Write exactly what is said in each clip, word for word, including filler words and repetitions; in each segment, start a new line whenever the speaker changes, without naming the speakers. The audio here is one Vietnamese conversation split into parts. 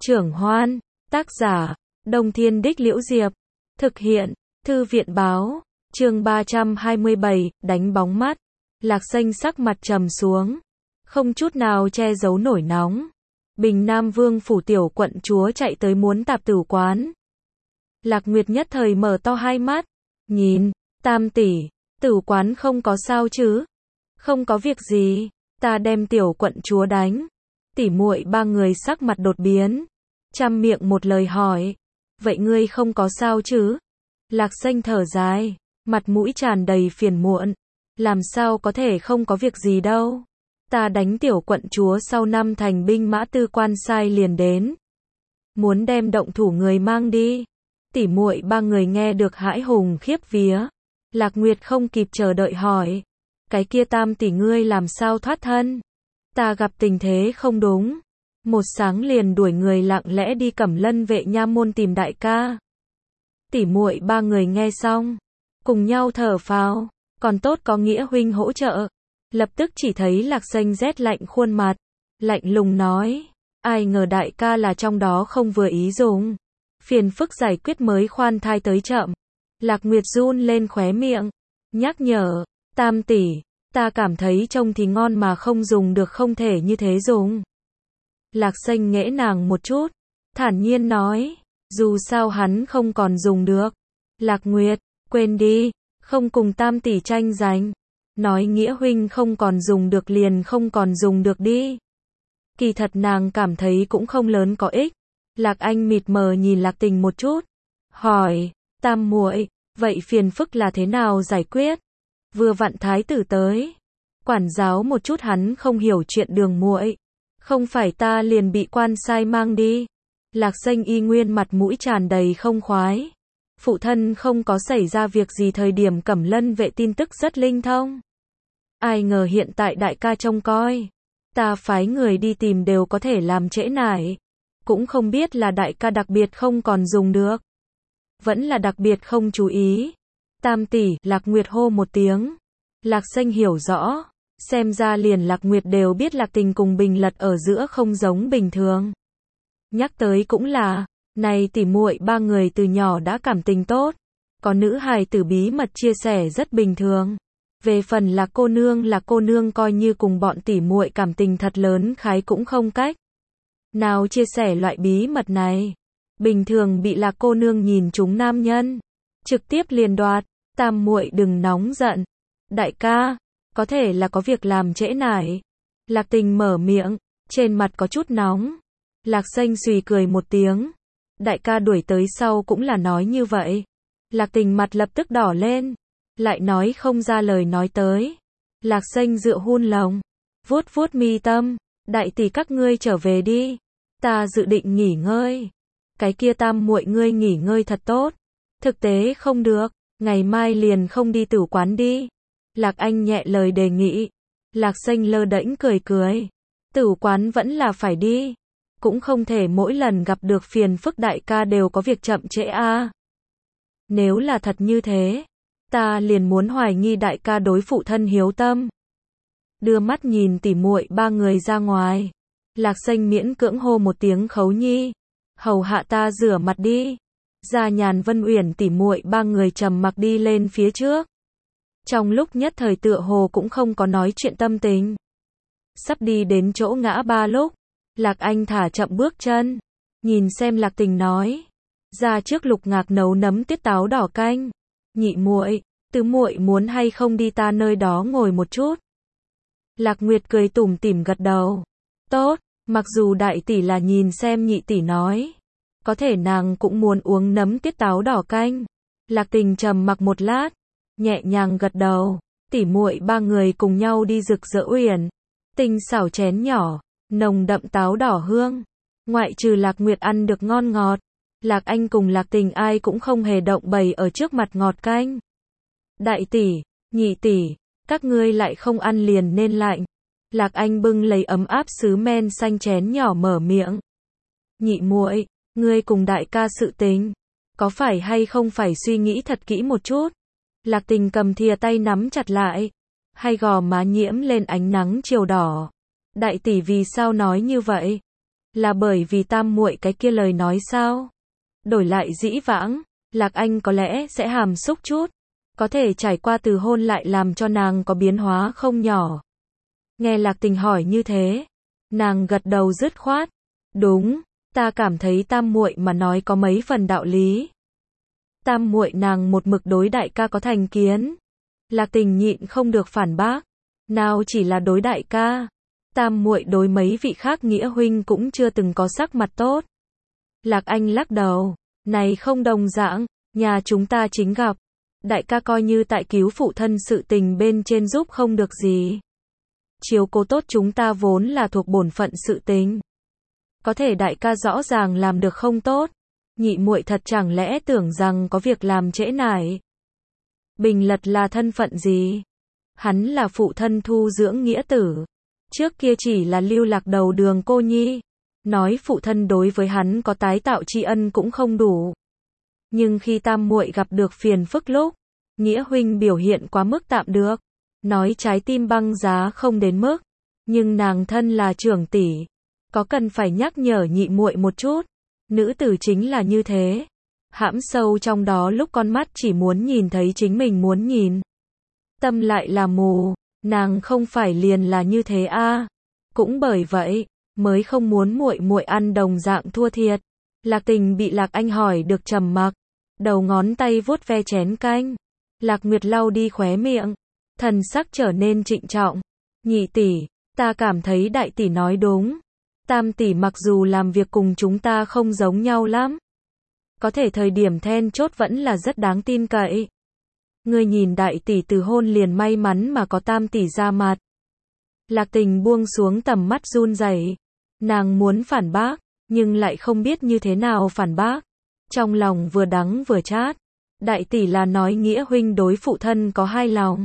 Trưởng Hoan, tác giả, Đông Thiên Đích Liễu Diệp, thực hiện, Thư viện Báo, chương ba trăm hai mươi bảy, đánh bóng mắt. Lạc Xanh sắc mặt trầm xuống, không chút nào che giấu nổi nóng. Bình Nam Vương phủ tiểu quận chúa chạy tới muốn tạp tử quán. Lạc Nguyệt nhất thời mở to hai mắt, nhìn, Tam tỷ, tử quán không có sao chứ? Không có việc gì, ta đem tiểu quận chúa đánh. Tỷ muội ba người sắc mặt đột biến, trăm miệng một lời hỏi, vậy ngươi không có sao chứ? Lạc Xanh thở dài, mặt mũi tràn đầy phiền muộn, làm sao có thể không có việc gì đâu. Ta đánh tiểu quận chúa sau năm thành binh mã tư quan sai liền đến, muốn đem động thủ người mang đi. Tỷ muội ba người nghe được hãi hùng khiếp vía. Lạc Nguyệt không kịp chờ đợi hỏi, cái kia Tam tỷ ngươi làm sao thoát thân? Ta gặp tình thế không đúng, một sáng liền đuổi người lặng lẽ đi Cẩm Lân vệ nha môn tìm đại ca. Tỷ muội ba người nghe xong, cùng nhau thở phào, còn tốt có Nghĩa huynh hỗ trợ. Lập tức chỉ thấy Lạc Xanh rét lạnh khuôn mặt, lạnh lùng nói, ai ngờ đại ca là trong đó không vừa ý dùng, phiền phức giải quyết mới khoan thai tới chậm. Lạc Nguyệt run lên khóe miệng, nhắc nhở, Tam tỷ, ta cảm thấy trông thì ngon mà không dùng được, không thể như thế dùng. Lạc Xanh nghễ nàng một chút, thản nhiên nói, dù sao hắn không còn dùng được. Lạc Nguyệt, quên đi, không cùng Tam tỷ tranh giành. Nói Nghĩa huynh không còn dùng được liền không còn dùng được đi. Kỳ thật nàng cảm thấy cũng không lớn có ích. Lạc Anh mịt mờ nhìn Lạc Tình một chút, hỏi, Tam muội, vậy phiền phức là thế nào giải quyết? Vừa vặn thái tử tới, quản giáo một chút hắn không hiểu chuyện đường muội, không phải ta liền bị quan sai mang đi. Lạc Xanh y nguyên mặt mũi tràn đầy không khoái. Phụ thân không có xảy ra việc gì thời điểm Cẩm Lân vệ tin tức rất linh thông. Ai ngờ hiện tại đại ca trông coi, ta phái người đi tìm đều có thể làm trễ nải. Cũng không biết là đại ca đặc biệt không còn dùng được, vẫn là đặc biệt không chú ý. Tam tỷ, Lạc Nguyệt hô một tiếng. Lạc Xanh hiểu rõ, xem ra liền Lạc Nguyệt đều biết Lạc Tình cùng Bình Lật ở giữa không giống bình thường. Nhắc tới cũng là, này tỷ muội ba người từ nhỏ đã cảm tình tốt, có nữ hài tử bí mật chia sẻ rất bình thường. Về phần Lạc cô nương, Lạc cô nương coi như cùng bọn tỷ muội cảm tình thật lớn khái cũng không cách nào chia sẻ loại bí mật này. Bình thường bị Lạc cô nương nhìn chúng nam nhân, trực tiếp liền đoạt. Tam muội đừng nóng giận, đại ca, có thể là có việc làm trễ nải. Lạc Tình mở miệng, trên mặt có chút nóng. Lạc Xanh xùy cười một tiếng, đại ca đuổi tới sau cũng là nói như vậy. Lạc Tình mặt lập tức đỏ lên, lại nói không ra lời nói tới. Lạc Xanh dựa hun lòng, vuốt vuốt mi tâm, đại tỷ các ngươi trở về đi, ta dự định nghỉ ngơi. Cái kia Tam muội ngươi nghỉ ngơi thật tốt, thực tế không được, ngày mai liền không đi tử quán đi. Lạc Anh nhẹ lời đề nghị. Lạc Xanh lơ đễnh cười cười, tử quán vẫn là phải đi, cũng không thể mỗi lần gặp được phiền phức đại ca đều có việc chậm trễ a. À. Nếu là thật như thế, ta liền muốn hoài nghi đại ca đối phụ thân hiếu tâm. Đưa mắt nhìn tỉ muội ba người ra ngoài, Lạc Xanh miễn cưỡng hô một tiếng Khấu nhi, hầu hạ ta rửa mặt đi. Gia Nhàn Vân Uyển tỉ muội ba người trầm mặc đi lên phía trước. Trong lúc nhất thời tựa hồ cũng không có nói chuyện tâm tình. Sắp đi đến chỗ ngã ba lúc, Lạc Anh thả chậm bước chân, nhìn xem Lạc Tình nói, ra trước Lục Ngạc nấu nấm tiết táo đỏ canh. Nhị muội, tứ muội muốn hay không đi ta nơi đó ngồi một chút? Lạc Nguyệt cười tủm tỉm gật đầu. Tốt, mặc dù đại tỷ là nhìn xem nhị tỷ nói, có thể nàng cũng muốn uống nấm tiết táo đỏ canh. Lạc Tình trầm mặc một lát, nhẹ nhàng gật đầu. Tỷ muội ba người cùng nhau đi Rực Rỡ Uyển. Tinh xảo chén nhỏ, nồng đậm táo đỏ hương. Ngoại trừ Lạc Nguyệt ăn được ngon ngọt, Lạc Anh cùng Lạc Tình ai cũng không hề động bày ở trước mặt ngọt canh. Đại tỷ, nhị tỷ, các ngươi lại không ăn liền nên lạnh. Lạc Anh bưng lấy ấm áp sứ men xanh chén nhỏ mở miệng. Nhị muội, ngươi cùng đại ca sự tình, có phải hay không phải suy nghĩ thật kỹ một chút? Lạc Tình cầm thìa tay nắm chặt lại, hai gò má nhiễm lên ánh nắng chiều đỏ. Đại tỷ vì sao nói như vậy? Là bởi vì tam muội cái kia lời nói sao? Đổi lại dĩ vãng, Lạc Anh có lẽ sẽ hàm xúc chút. Có thể trải qua từ hôn lại làm cho nàng có biến hóa không nhỏ. Nghe Lạc Tình hỏi như thế, nàng gật đầu dứt khoát. Đúng, ta cảm thấy tam muội mà nói có mấy phần đạo lý. Tam muội nàng một mực đối đại ca có thành kiến. Lạc Tình nhịn không được phản bác. Nào chỉ là đối đại ca, tam muội đối mấy vị khác nghĩa huynh cũng chưa từng có sắc mặt tốt. Lạc Anh lắc đầu, này không đồng dạng, nhà chúng ta chính gặp. Đại ca coi như tại cứu phụ thân sự tình bên trên giúp không được gì. Chiếu cố tốt chúng ta vốn là thuộc bổn phận sự tình. Có thể đại ca rõ ràng làm được không tốt. Nhị muội thật chẳng lẽ tưởng rằng có việc làm trễ nải. Bình Lật là thân phận gì? Hắn là phụ thân thu dưỡng nghĩa tử. Trước kia chỉ là lưu lạc đầu đường cô nhi. Nói phụ thân đối với hắn có tái tạo tri ân cũng không đủ. Nhưng khi tam muội gặp được phiền phức lúc, nghĩa huynh biểu hiện quá mức tạm được. Nói trái tim băng giá không đến mức. Nhưng nàng thân là trưởng tỷ. Có cần phải nhắc nhở nhị muội một chút. Nữ tử chính là như thế. Hãm sâu trong đó lúc con mắt chỉ muốn nhìn thấy chính mình muốn nhìn. Tâm lại là mù. Nàng không phải liền là như thế a à. Cũng bởi vậy, mới không muốn muội muội ăn đồng dạng thua thiệt. Lạc Tình bị Lạc Anh hỏi được trầm mặc. Đầu ngón tay vuốt ve chén canh. Lạc Nguyệt lau đi khóe miệng. Thần sắc trở nên trịnh trọng. Nhị tỷ, ta cảm thấy đại tỷ nói đúng. Tam tỷ mặc dù làm việc cùng chúng ta không giống nhau lắm. Có thể thời điểm then chốt vẫn là rất đáng tin cậy. Ngươi nhìn đại tỷ từ hôn liền may mắn mà có tam tỷ ra mặt. Lạc Tình buông xuống tầm mắt run rẩy. Nàng muốn phản bác, nhưng lại không biết như thế nào phản bác. Trong lòng vừa đắng vừa chát. Đại tỷ là nói nghĩa huynh đối phụ thân có hai lòng.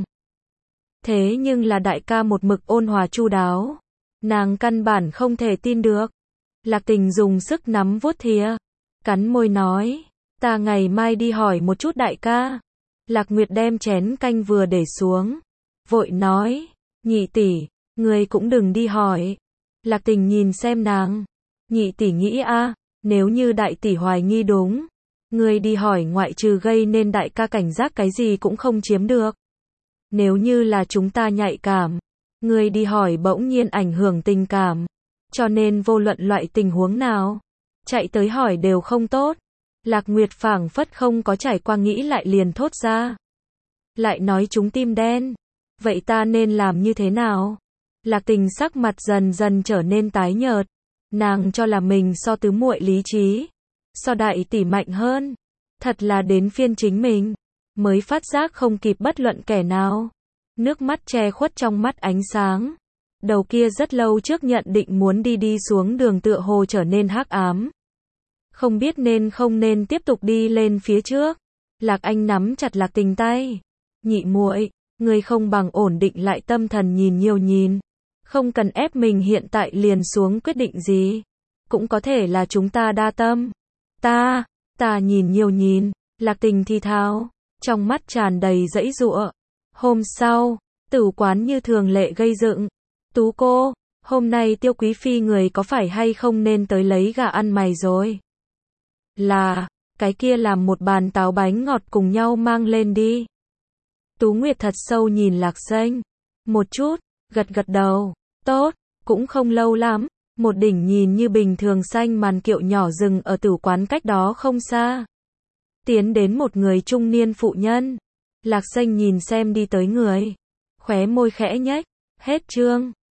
Thế nhưng là đại ca một mực ôn hòa chu đáo. Nàng căn bản không thể tin được. Lạc Tình dùng sức nắm vuốt thìa. Cắn môi nói. Ta ngày mai đi hỏi một chút đại ca. Lạc Nguyệt đem chén canh vừa để xuống. Vội nói. Nhị tỷ, ngươi cũng đừng đi hỏi. Lạc Tình nhìn xem nàng. Nhị tỷ nghĩ a, nếu như đại tỷ hoài nghi đúng. Ngươi đi hỏi ngoại trừ gây nên đại ca cảnh giác cái gì cũng không chiếm được. Nếu như là chúng ta nhạy cảm. Ngươi đi hỏi bỗng nhiên ảnh hưởng tình cảm. Cho nên vô luận loại tình huống nào. Chạy tới hỏi đều không tốt. Lạc Nguyệt phảng phất không có trải qua nghĩ lại liền thốt ra. Lại nói chúng tim đen. Vậy ta nên làm như thế nào? Lạc Tình sắc mặt dần dần trở nên tái nhợt. Nàng cho là mình so tứ muội lý trí. So đại tỷ mạnh hơn. Thật là đến phiên chính mình. Mới phát giác không kịp bất luận kẻ nào. Nước mắt che khuất trong mắt ánh sáng. Đầu kia rất lâu trước nhận định muốn đi đi xuống đường tựa hồ trở nên hắc ám. Không biết nên không nên tiếp tục đi lên phía trước. Lạc Anh nắm chặt Lạc Tình tay. Nhị muội, ngươi không bằng ổn định lại tâm thần nhìn nhiều nhìn. Không cần ép mình hiện tại liền xuống quyết định gì. Cũng có thể là chúng ta đa tâm. Ta, ta nhìn nhiều nhìn. Lạc Tình thì thào. Trong mắt tràn đầy dãy giụa. Hôm sau, tử quán như thường lệ gây dựng. Tú cô, hôm nay Tiêu Quý Phi người có phải hay không nên tới lấy gà ăn mày rồi? Là, cái kia làm một bàn táo bánh ngọt cùng nhau mang lên đi. Tú Nguyệt thật sâu nhìn Lạc Xanh. Một chút, gật gật đầu. Tốt, cũng không lâu lắm. Một đỉnh nhìn như bình thường xanh màn kiệu nhỏ dừng ở tử quán cách đó không xa. Tiến đến một người trung niên phụ nhân. Lạc Xanh nhìn xem đi tới người. Khóe môi khẽ nhếch. Hết chương.